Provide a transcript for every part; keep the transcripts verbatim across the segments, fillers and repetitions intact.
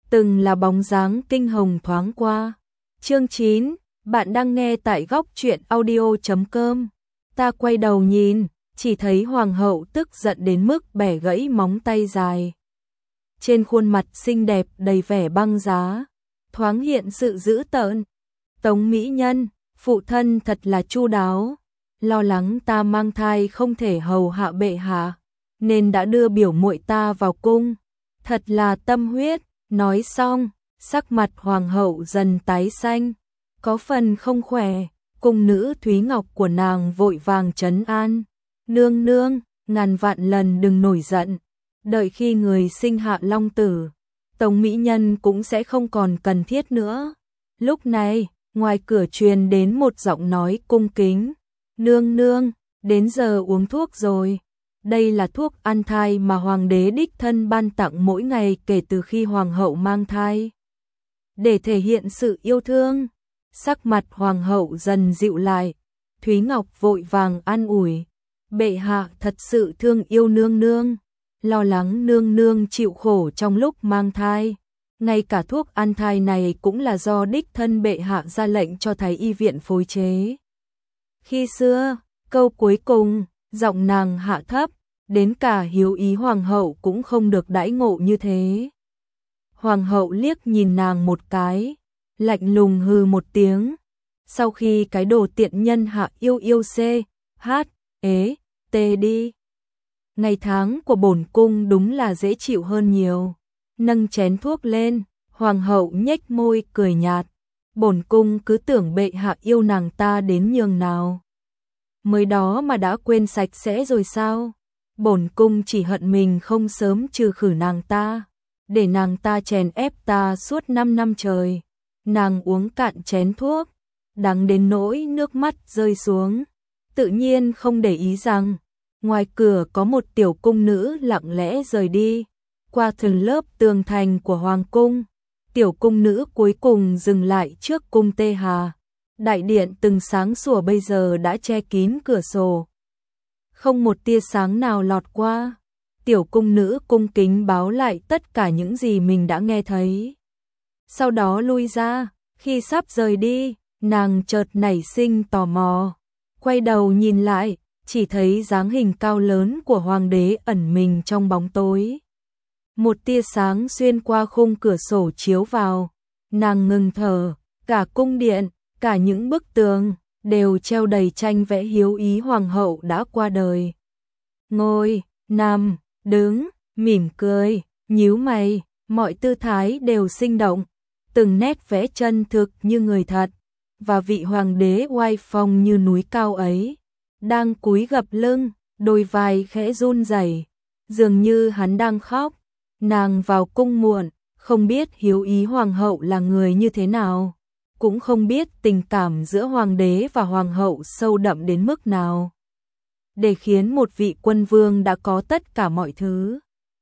từng là bóng dáng kinh hồng thoáng qua. Chương chín, bạn đang nghe tại góc truyện audio chấm com. Ta quay đầu nhìn, chỉ thấy hoàng hậu tức giận đến mức bẻ gãy móng tay dài. Trên khuôn mặt xinh đẹp đầy vẻ băng giá, thoáng hiện sự dữ tợn. Tống mỹ nhân, phụ thân thật là chu đáo, lo lắng ta mang thai không thể hầu hạ bệ hạ, nên đã đưa biểu muội ta vào cung, thật là tâm huyết. Nói xong, sắc mặt hoàng hậu dần tái xanh, có phần không khỏe. Cung nữ Thúy Ngọc của nàng vội vàng trấn an, nương nương, ngàn vạn lần đừng nổi giận, đợi khi người sinh hạ long tử, Tống mỹ nhân cũng sẽ không còn cần thiết nữa. Lúc này, ngoài cửa truyền đến một giọng nói cung kính, nương nương, đến giờ uống thuốc rồi. Đây là thuốc an thai mà hoàng đế đích thân ban tặng mỗi ngày kể từ khi hoàng hậu mang thai. Để thể hiện sự yêu thương, sắc mặt hoàng hậu dần dịu lại. Thúy Ngọc vội vàng an ủi, bệ hạ thật sự thương yêu nương nương, lo lắng nương nương chịu khổ trong lúc mang thai. Ngay cả thuốc an thai này cũng là do đích thân bệ hạ ra lệnh cho thái y viện phối chế. Khi xưa, câu cuối cùng, giọng nàng hạ thấp, đến cả hiếu ý hoàng hậu cũng không được đãi ngộ như thế. Hoàng hậu liếc nhìn nàng một cái, lạnh lùng hừ một tiếng. Sau khi cái đồ tiện nhân hạ yêu yêu c, hát, ế, tê đi. Ngày tháng của bổn cung đúng là dễ chịu hơn nhiều. Nâng chén thuốc lên, hoàng hậu nhếch môi cười nhạt. Bổn cung cứ tưởng bệ hạ yêu nàng ta đến nhường nào. Mới đó mà đã quên sạch sẽ rồi sao? Bổn cung chỉ hận mình không sớm trừ khử nàng ta, để nàng ta chèn ép ta suốt năm năm trời. Nàng uống cạn chén thuốc, đắng đến nỗi nước mắt rơi xuống, tự nhiên không để ý rằng ngoài cửa có một tiểu cung nữ lặng lẽ rời đi. Qua từng lớp tường thành của hoàng cung, tiểu cung nữ cuối cùng dừng lại trước cung Tê Hà. Đại điện từng sáng sủa bây giờ đã che kín cửa sổ, không một tia sáng nào lọt qua. Tiểu cung nữ cung kính báo lại tất cả những gì mình đã nghe thấy. Sau đó lui ra, khi sắp rời đi, nàng chợt nảy sinh tò mò, quay đầu nhìn lại, chỉ thấy dáng hình cao lớn của hoàng đế ẩn mình trong bóng tối. Một tia sáng xuyên qua khung cửa sổ chiếu vào, nàng ngừng thở. Cả cung điện, cả những bức tường đều treo đầy tranh vẽ hiếu ý hoàng hậu đã qua đời. Ngồi, nằm, đứng, mỉm cười, nhíu mày, mọi tư thái đều sinh động, từng nét vẽ chân thực như người thật. Và vị hoàng đế oai phong như núi cao ấy, đang cúi gập lưng, đôi vai khẽ run rẩy, dường như hắn đang khóc. Nàng vào cung muộn, không biết hiếu ý hoàng hậu là người như thế nào, cũng không biết tình cảm giữa hoàng đế và hoàng hậu sâu đậm đến mức nào, để khiến một vị quân vương đã có tất cả mọi thứ.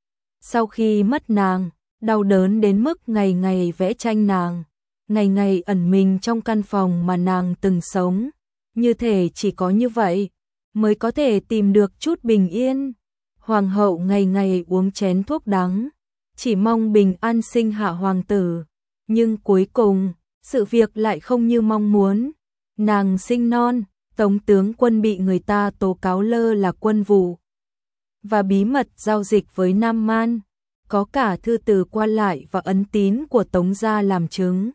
Sau khi mất nàng, đau đớn đến mức ngày ngày vẽ tranh nàng, ngày ngày ẩn mình trong căn phòng mà nàng từng sống, như thể chỉ có như vậy mới có thể tìm được chút bình yên. Hoàng hậu ngày ngày uống chén thuốc đắng, chỉ mong bình an sinh hạ hoàng tử, nhưng cuối cùng sự việc lại không như mong muốn. Nàng sinh non, Tống tướng quân bị người ta tố cáo lơ là quân vụ và bí mật giao dịch với Nam Man, có cả thư từ qua lại và ấn tín của Tống gia làm chứng.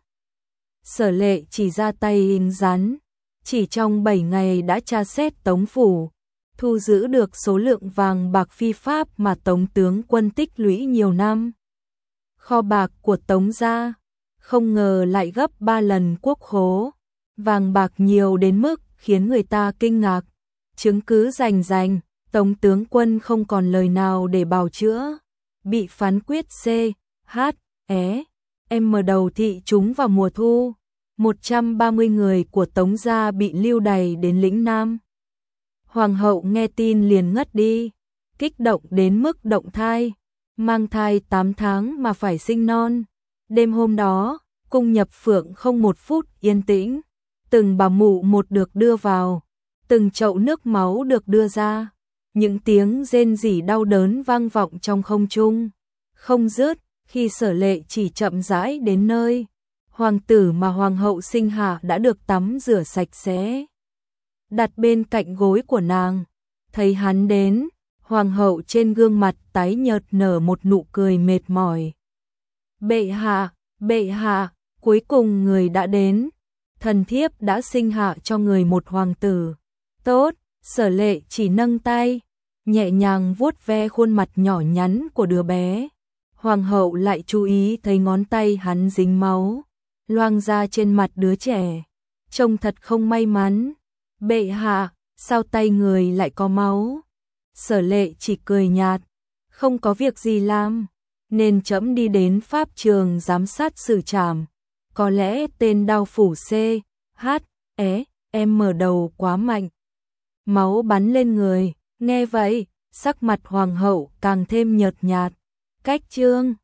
Sở Lệ chỉ ra tay hình rắn, chỉ trong bảy ngày đã tra xét Tống phủ, thu giữ được số lượng vàng bạc phi pháp mà Tống tướng quân tích lũy nhiều năm. Kho bạc của Tống gia không ngờ lại gấp ba lần quốc khố, vàng bạc nhiều đến mức khiến người ta kinh ngạc. Chứng cứ rành rành, Tống tướng quân không còn lời nào để bào chữa, bị phán quyết C, H, E, M đầu thị trúng vào mùa thu. một trăm ba mươi người của Tống gia bị lưu đày đến lĩnh Nam. Hoàng hậu nghe tin liền ngất đi, kích động đến mức động thai, mang thai tám tháng mà phải sinh non. Đêm hôm đó, cung Nhập Phượng không một phút yên tĩnh, từng bà mụ một được đưa vào, từng chậu nước máu được đưa ra, những tiếng rên rỉ đau đớn vang vọng trong không trung, không dứt, Khi Sở Lệ chỉ chậm rãi đến nơi, hoàng tử mà hoàng hậu sinh hạ đã được tắm rửa sạch sẽ, đặt bên cạnh gối của nàng. Thấy hắn đến, hoàng hậu trên gương mặt tái nhợt nở một nụ cười mệt mỏi. Bệ hạ, bệ hạ, cuối cùng người đã đến. Thần thiếp đã sinh hạ cho người một hoàng tử. Tốt, Sở Lệ chỉ nâng tay, nhẹ nhàng vuốt ve khuôn mặt nhỏ nhắn của đứa bé. Hoàng hậu lại chú ý thấy ngón tay hắn dính máu, loang ra trên mặt đứa trẻ. Trông thật không may mắn. Bệ hạ, sao tay người lại có máu? Sở Lệ chỉ cười nhạt, không có việc gì làm, nên trẫm đi đến pháp trường giám sát xử trảm. Có lẽ tên đao phủ C, H, E, em mở đầu quá mạnh. Máu bắn lên người, nghe vậy, sắc mặt hoàng hậu càng thêm nhợt nhạt. Cách chương